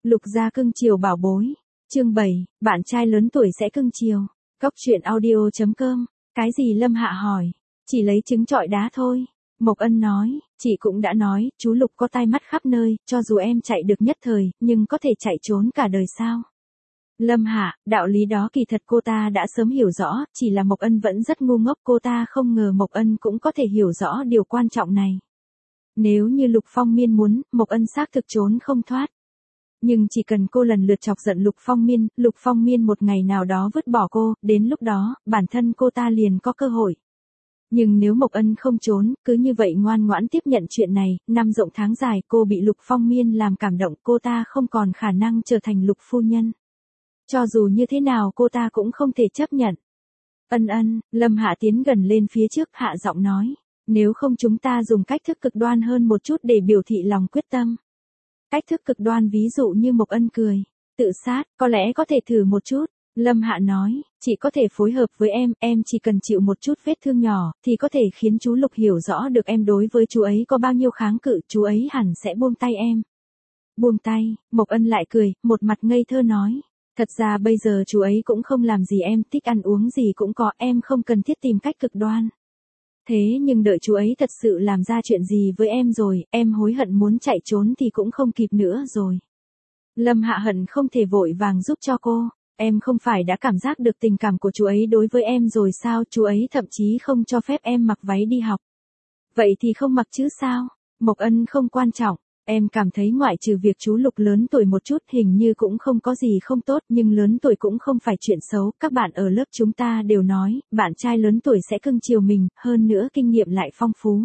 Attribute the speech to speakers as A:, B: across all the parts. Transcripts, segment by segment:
A: Lục gia cưng chiều bảo bối. Chương 7, bạn trai lớn tuổi sẽ cưng chiều. Cóc truyện audio.com. Cái gì Lâm Hạ hỏi? Chỉ lấy trứng trọi đá thôi. Mộc Ân nói, chị cũng đã nói, chú Lục có tai mắt khắp nơi, cho dù em chạy được nhất thời, nhưng có thể chạy trốn cả đời sao? Lâm Hạ, đạo lý đó kỳ thật cô ta đã sớm hiểu rõ, chỉ là Mộc Ân vẫn rất ngu ngốc, cô ta không ngờ Mộc Ân cũng có thể hiểu rõ điều quan trọng này. Nếu như Lục Phong Miên muốn, Mộc Ân xác thực trốn không thoát. Nhưng chỉ cần cô lần lượt chọc giận Lục Phong Miên một ngày nào đó vứt bỏ cô, đến lúc đó, bản thân cô ta liền có cơ hội. Nhưng nếu Mộc Ân không trốn, cứ như vậy ngoan ngoãn tiếp nhận chuyện này, năm rộng tháng dài cô bị Lục Phong Miên làm cảm động, cô ta không còn khả năng trở thành Lục phu nhân. Cho dù như thế nào cô ta cũng không thể chấp nhận. Ân, Lâm Hạ tiến gần lên phía trước hạ giọng nói. Nếu không chúng ta dùng cách thức cực đoan hơn một chút để biểu thị lòng quyết tâm. Cách thức cực đoan ví dụ như Mộc Ân cười. Tự sát, có lẽ có thể thử một chút. Lâm Hạ nói, chị có thể phối hợp với em chỉ cần chịu một chút vết thương nhỏ, thì có thể khiến chú Lục hiểu rõ được em đối với chú ấy có bao nhiêu kháng cự, chú ấy hẳn sẽ buông tay em. Buông tay, Mộc Ân lại cười, một mặt ngây thơ nói. Thật ra bây giờ chú ấy cũng không làm gì em, thích ăn uống gì cũng có, em không cần thiết tìm cách cực đoan. Thế nhưng đợi chú ấy thật sự làm ra chuyện gì với em rồi, em hối hận muốn chạy trốn thì cũng không kịp nữa rồi. Lâm Hạ hận không thể vội vàng giúp cho cô. Em không phải đã cảm giác được tình cảm của chú ấy đối với em rồi sao, chú ấy thậm chí không cho phép em mặc váy đi học. Vậy thì không mặc chứ sao? Mộc Ân không quan trọng. Em cảm thấy ngoại trừ việc chú Lục lớn tuổi một chút hình như cũng không có gì không tốt, nhưng lớn tuổi cũng không phải chuyện xấu, các bạn ở lớp chúng ta đều nói, bạn trai lớn tuổi sẽ cưng chiều mình, hơn nữa kinh nghiệm lại phong phú.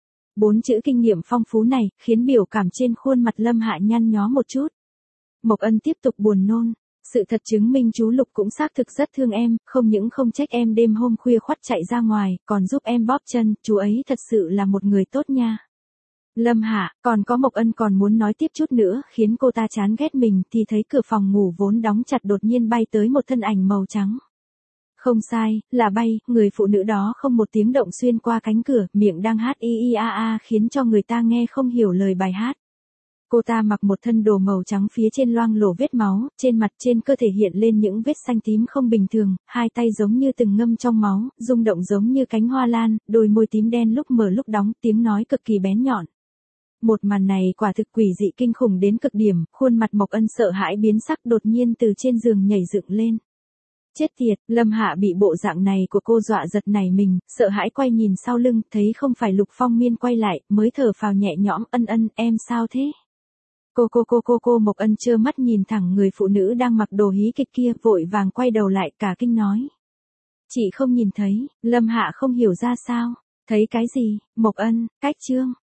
A: 4 chữ kinh nghiệm phong phú này, khiến biểu cảm trên khuôn mặt Lâm Hạ nhăn nhó một chút. Mộc Ân tiếp tục buồn nôn. Sự thật chứng minh chú Lục cũng xác thực rất thương em, không những không trách em đêm hôm khuya khoắt chạy ra ngoài, còn giúp em bóp chân, chú ấy thật sự là một người tốt nha. Lâm Hạ, còn có Mộc Ân còn muốn nói tiếp chút nữa, khiến cô ta chán ghét mình, thì thấy cửa phòng ngủ vốn đóng chặt đột nhiên bay tới một thân ảnh màu trắng. Không sai, là bay, người phụ nữ đó không một tiếng động xuyên qua cánh cửa, miệng đang hát y a a khiến cho người ta nghe không hiểu lời bài hát. Cô ta mặc một thân đồ màu trắng, phía trên loang lổ vết máu, trên mặt trên cơ thể hiện lên những vết xanh tím không bình thường, hai tay giống như từng ngâm trong máu, rung động giống như cánh hoa lan, đôi môi tím đen lúc mở lúc đóng, tiếng nói cực kỳ bén nhọn. Một màn này quả thực quỷ dị kinh khủng đến cực điểm, khuôn mặt Mộc Ân sợ hãi biến sắc, đột nhiên từ trên giường nhảy dựng lên. Chết tiệt, Lâm Hạ bị bộ dạng này của cô dọa giật nảy mình, sợ hãi quay nhìn sau lưng, thấy không phải Lục Phong Miên quay lại, mới thở phào nhẹ nhõm. Ân, em sao thế? Cô Mộc Ân trơ mắt nhìn thẳng người phụ nữ đang mặc đồ hí kịch kia, vội vàng quay đầu lại, cả kinh nói. Chị không nhìn thấy. Lâm Hạ không hiểu ra sao. Thấy cái gì? Mộc Ân, cách chương.